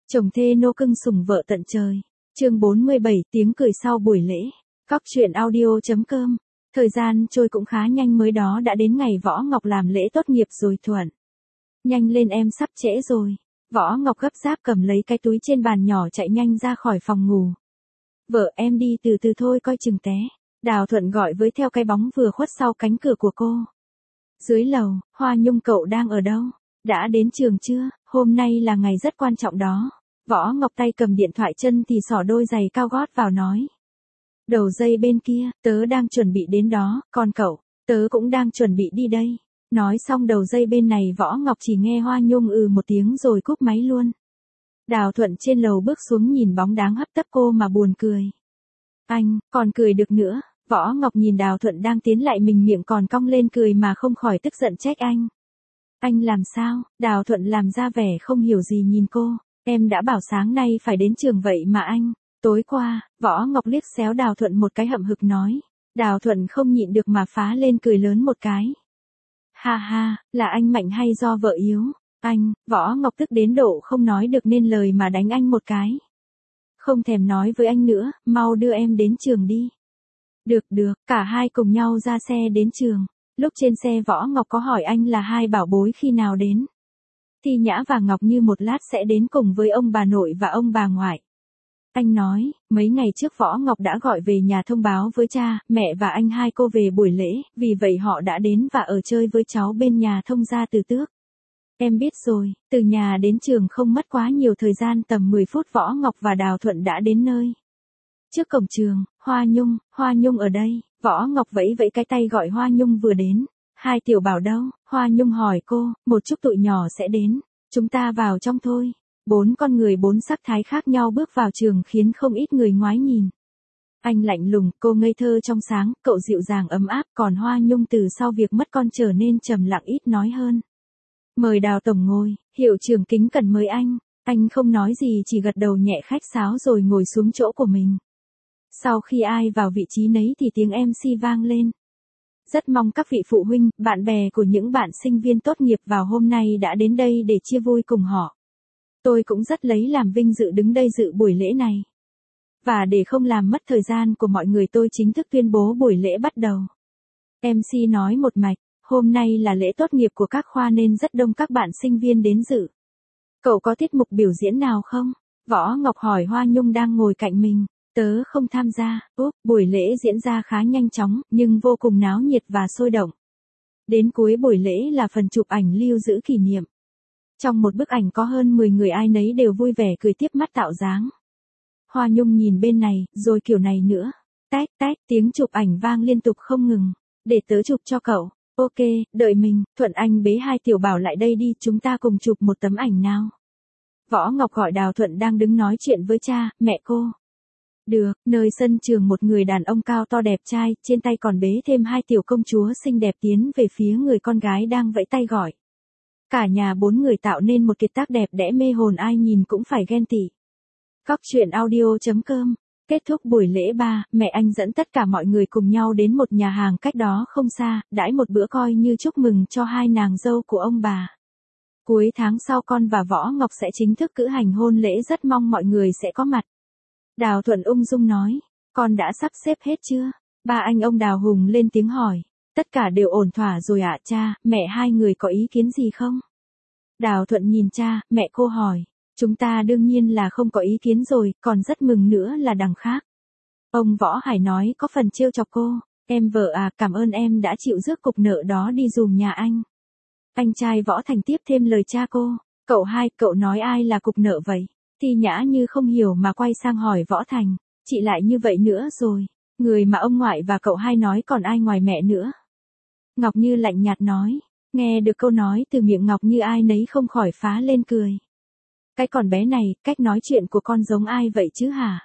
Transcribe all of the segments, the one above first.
Chồng thê nô cưng sủng vợ tận trời. Chương 47, tiếng cười sau buổi lễ. Cóc truyện audio.com. Thời gian trôi cũng khá nhanh, mới đó đã đến ngày Võ Ngọc làm lễ tốt nghiệp rồi. Thuận. Nhanh lên, em sắp trễ rồi. Võ Ngọc gấp gáp cầm lấy cái túi trên bàn nhỏ chạy nhanh ra khỏi phòng ngủ. Vợ em đi từ từ thôi, coi chừng té. Đào Thuận gọi với theo cái bóng vừa khuất sau cánh cửa của cô. Dưới lầu, Hoa Nhung cậu đang ở đâu? Đã đến trường chưa? Hôm nay là ngày rất quan trọng đó. Võ Ngọc tay cầm điện thoại, chân thì xỏ đôi giày cao gót vào nói. Đầu dây bên kia, tớ đang chuẩn bị đến đó, còn cậu? Tớ cũng đang chuẩn bị đi đây. Nói xong đầu dây bên này Võ Ngọc chỉ nghe Hoa Nhung một tiếng rồi cúp máy luôn. Đào Thuận trên lầu bước xuống nhìn bóng dáng hấp tấp cô mà buồn cười. Anh, còn cười được nữa. Võ Ngọc nhìn Đào Thuận đang tiến lại mình, miệng còn cong lên cười mà không khỏi tức giận trách anh. Anh làm sao? Đào Thuận làm ra vẻ không hiểu gì nhìn cô. Em đã bảo sáng nay phải đến trường vậy mà anh. Tối qua, Võ Ngọc liếc xéo Đào Thuận một cái hậm hực nói. Đào Thuận không nhịn được mà phá lên cười lớn một cái. Ha ha, là anh mạnh hay do vợ yếu? Anh, Võ Ngọc tức đến độ không nói được nên lời mà đánh anh một cái. Không thèm nói với anh nữa, mau đưa em đến trường đi. Được, cả hai cùng nhau ra xe đến trường. Lúc trên xe Võ Ngọc có hỏi anh là hai bảo bối khi nào đến. Thi Nhã và Ngọc Như một lát sẽ đến cùng với ông bà nội và ông bà ngoại. Anh nói, mấy ngày trước Võ Ngọc đã gọi về nhà thông báo với cha, mẹ và anh hai cô về buổi lễ, vì vậy họ đã đến và ở chơi với cháu bên nhà thông gia Từ Tước. Em biết rồi, từ nhà đến trường không mất quá nhiều thời gian, tầm 10 phút Võ Ngọc và Đào Thuận đã đến nơi. Trước cổng trường, Hoa Nhung ở đây. Võ Ngọc vẫy vẫy cái tay gọi Hoa Nhung vừa đến. Hai tiểu bảo đâu? Hoa Nhung hỏi cô, một chút tụi nhỏ sẽ đến. Chúng ta vào trong thôi. 4 con người 4 sắc thái khác nhau bước vào trường khiến không ít người ngoái nhìn. Anh lạnh lùng, cô ngây thơ trong sáng, cậu dịu dàng ấm áp, còn Hoa Nhung từ sau việc mất con trở nên trầm lặng ít nói hơn. Mời Đào tổng ngồi, hiệu trưởng kính cẩn mời anh. Anh không nói gì, chỉ gật đầu nhẹ khách sáo rồi ngồi xuống chỗ của mình. Sau khi ai vào vị trí nấy thì tiếng MC vang lên. Rất mong các vị phụ huynh, bạn bè của những bạn sinh viên tốt nghiệp vào hôm nay đã đến đây để chia vui cùng họ. Tôi cũng rất lấy làm vinh dự đứng đây dự buổi lễ này. Và để không làm mất thời gian của mọi người, tôi chính thức tuyên bố buổi lễ bắt đầu. MC nói một mạch, hôm nay là lễ tốt nghiệp của các khoa nên rất đông các bạn sinh viên đến dự. Cậu có tiết mục biểu diễn nào không? Võ Ngọc hỏi Hoa Nhung đang ngồi cạnh mình. Tớ không tham gia. Buổi lễ diễn ra khá nhanh chóng, nhưng vô cùng náo nhiệt và sôi động. Đến cuối buổi lễ là phần chụp ảnh lưu giữ kỷ niệm. Trong một bức ảnh có hơn 10 người, ai nấy đều vui vẻ cười tiếp mắt tạo dáng. Hoa Nhung nhìn bên này, rồi kiểu này nữa. Tách, tiếng chụp ảnh vang liên tục không ngừng. Để tớ chụp cho cậu. Ok, đợi mình. Thuận, anh bế hai tiểu bảo lại đây đi, chúng ta cùng chụp một tấm ảnh nào. Võ Ngọc gọi Đào Thuận đang đứng nói chuyện với cha, mẹ cô. Được, nơi sân trường một người đàn ông cao to đẹp trai, trên tay còn bế thêm hai tiểu công chúa xinh đẹp tiến về phía người con gái đang vẫy tay gọi. Cả nhà 4 người tạo nên một kiệt tác đẹp đẽ mê hồn, ai nhìn cũng phải ghen tị. Cóc truyện audio.com. Kết thúc buổi lễ, mẹ anh dẫn tất cả mọi người cùng nhau đến một nhà hàng cách đó không xa, đãi một bữa coi như chúc mừng cho hai nàng dâu của ông bà. Cuối tháng sau con và Võ Ngọc sẽ chính thức cử hành hôn lễ, rất mong mọi người sẽ có mặt. Đào Thuận ung dung nói, con đã sắp xếp hết chưa? Ba anh ông Đào Hùng lên tiếng hỏi, tất cả đều ổn thỏa rồi ạ cha, mẹ hai người có ý kiến gì không? Đào Thuận nhìn cha, mẹ cô hỏi, chúng ta đương nhiên là không có ý kiến rồi, còn rất mừng nữa là đằng khác. Ông Võ Hải nói có phần trêu chọc cô, em vợ à, cảm ơn em đã chịu rước cục nợ đó đi dùm nhà anh. Anh trai Võ Thành tiếp thêm lời cha cô, cậu hai, cậu nói ai là cục nợ vậy? Thi Nhã như không hiểu mà quay sang hỏi Võ Thành, chị lại như vậy nữa rồi, người mà ông ngoại và cậu hai nói còn ai ngoài mẹ nữa? Ngọc Như lạnh nhạt nói, nghe được câu nói từ miệng Ngọc Như ai nấy không khỏi phá lên cười. Cái con bé này, cách nói chuyện của con giống ai vậy chứ hả?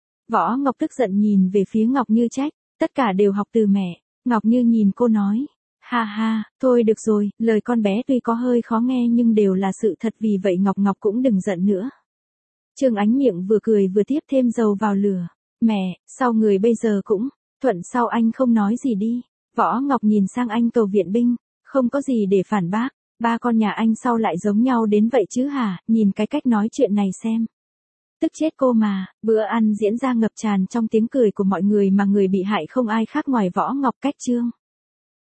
Võ Ngọc tức giận nhìn về phía Ngọc Như trách, tất cả đều học từ mẹ. Ngọc Như nhìn cô nói, ha ha, thôi được rồi, lời con bé tuy có hơi khó nghe nhưng đều là sự thật, vì vậy Ngọc cũng đừng giận nữa. Trương Ánh miệng vừa cười vừa tiếp thêm dầu vào lửa. Mẹ, sao người bây giờ cũng, Thuận sao anh không nói gì đi? Võ Ngọc nhìn sang anh cầu viện binh, không có gì để phản bác. Ba con nhà anh sau lại giống nhau đến vậy chứ hả, nhìn cái cách nói chuyện này xem. Tức chết cô mà, bữa ăn diễn ra ngập tràn trong tiếng cười của mọi người mà người bị hại không ai khác ngoài Võ Ngọc Cách Trương.